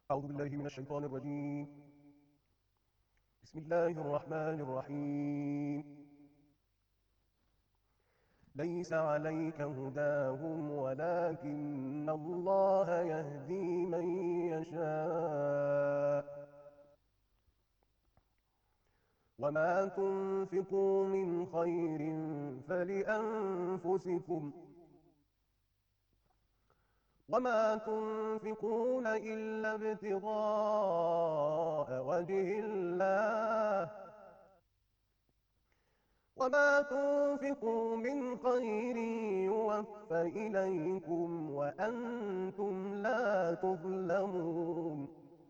أعوذ بالله من الشيطان الرجيم. بسم الله الرحمن الرحيم. ليس عليك هداهم ولكن الله يهدي من يشاء. وما تنفقوا من خير فلأنفسكم، وما تنفقون إلا ابتغاء وجه الله، وما تنفقوا من خير يوفى إليكم وأنتم لا تظلمون.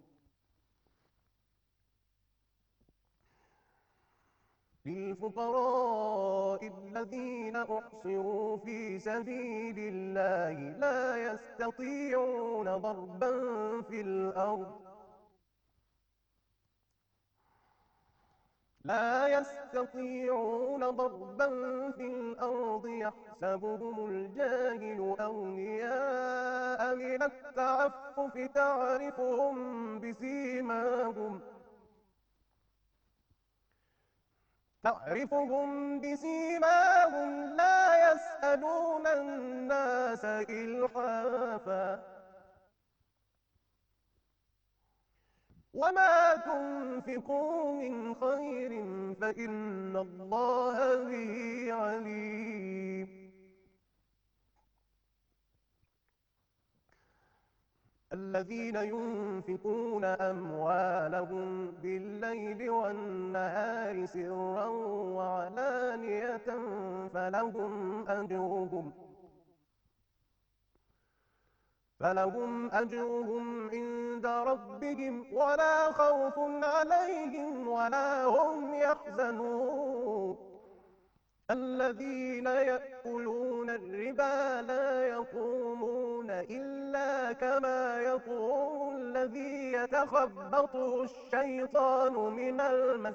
للفقراء الذين أحصروا في سبيل الله لا يستطيعون ضربا في الأرض يحسبهم الجاهل أغنياء من التعفف تعرفهم بسيماهم لا يسألون الناس إلحافا. وما تنفقوا من خير فإن الله به عليم. الذين ينفقون أموالهم بالليل والنهار سرا وعلانية فلهم أجرهم عند ربهم ولا خوف عليهم ولا هم يحزنون. الذين يأكلون الربا لا يقومون إلا كما يقوم الذي يتخبطه الشيطان من المس،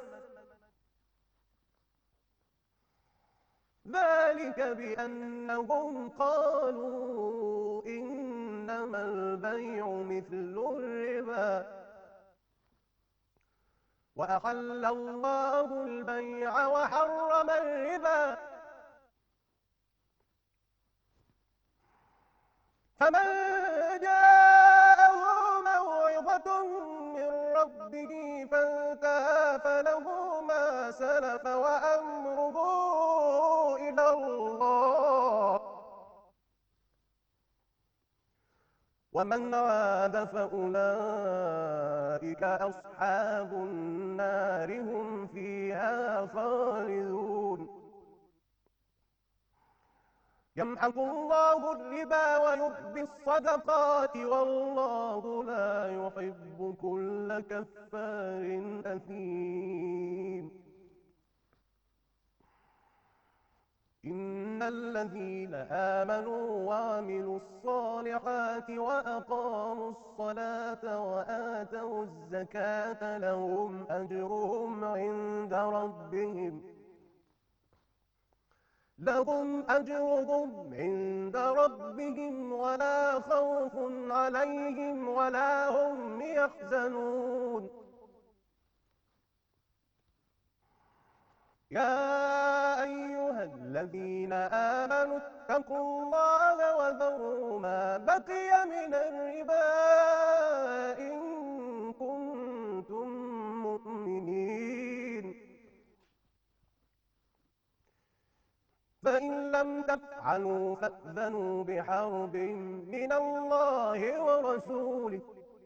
ذلك بأنهم قالوا إنما البيع مثل الربا وأحل الله البيع وحرم الربا. فمن جاءه موعظة من ربه فانتهى فله ما سلف وأمره إلى الله، ومن عاد فأولئك أصحاب النار هم فيها خالدون. يمحق الله الربا ويربي الصدقات والله لا يحب كل كفار أثيم. إن الذين آمنوا وعملوا الصالحات وأقاموا الصلاة وآتوا الزكاة لهم أجرهم عند ربهم ولا خوف عليهم ولا هم يحزنون. يا أيها الذين آمنوا اتقوا الله وذروا ما بقي من الربا إن كنتم مؤمنين، فإن لم تفعلوا فأذنوا بحرب من الله ورسوله،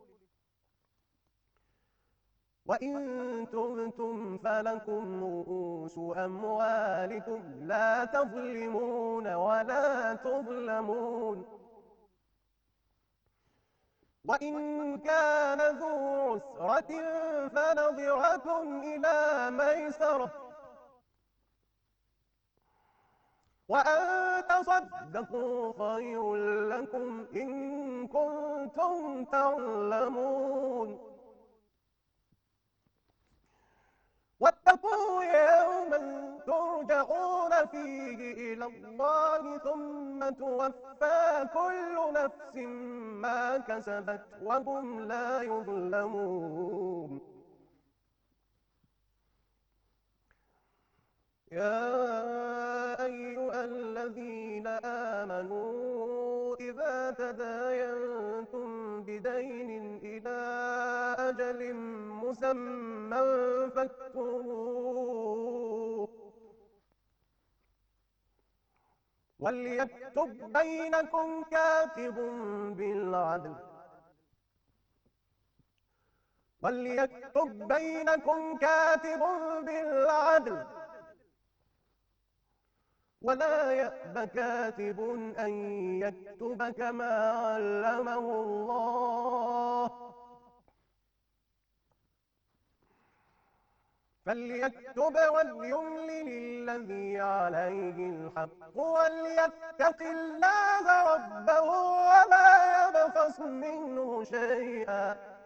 وإن تبتم فلكم رؤوس أموالكم لا تظلمون ولا تظلمون. وإن كان ذو عسرة فنظرة إلى ميسرة، وأن تصدقوا خير لكم إن كنتم تعلمون. واتقوا واتقوا يوما ترجعون فيه إلى الله ثم توفى كل نفس ما كسبت وهم لا يظلمون. يا أيها الذين آمنوا إذا تداينتم بدين إلى أجل مسمى فاكتبوه وليكتب بينكم كاتب بالعدل ولا يأب كاتب أن يكتب كما علمه الله فليكتب وليملل الذي عليه الحق وليتق الله ربه ولا يبخس منه شيئا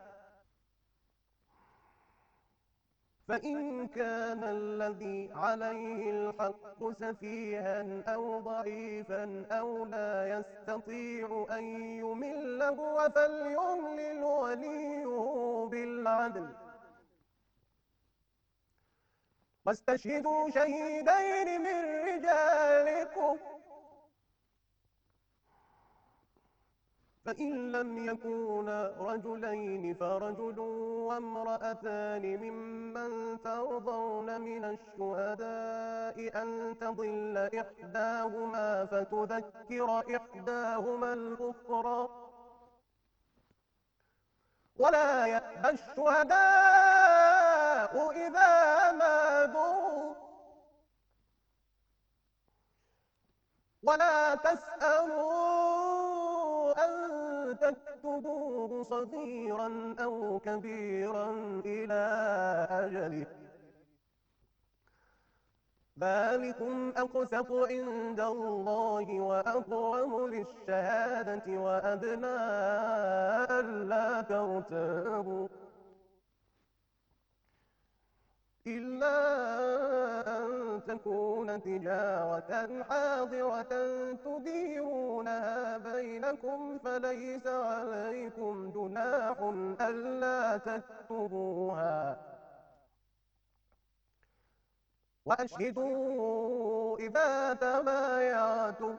فإن كان الذي عليه الحق سفيها أو ضعيفا أو لا يستطيع أن يمل هو فليملل وليه بالعدل واستشهدوا شهيدين من رجالكم فإن لم يكونا رجلين فرجل وامرأتان ممن ترضون من الشهداء أن تضل إحداهما فتذكر إحداهما الأخرى ولا يأبى الشهداء إذا ما دعوا ولا تسأموا أن تكتبوه صغيرا أو كبيرا إلى أجله ذلكم أقسط عند الله وأقوم للشهادة وأدنى ألا ترتابوا إلا أن تكون تجارة حاضرة تديرونها بينكم فليس عليكم جناح ألا تكتبوها وأشهدوا إذا تبايعتم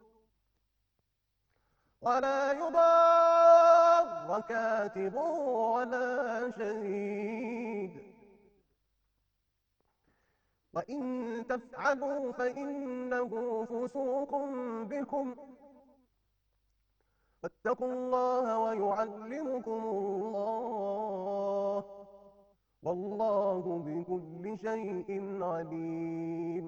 ولا يضار كاتب ولا شهيد وإن تفعلوا فإنه فسوق بكم واتقوا الله ويعلمكم الله والله بكل شيء عليم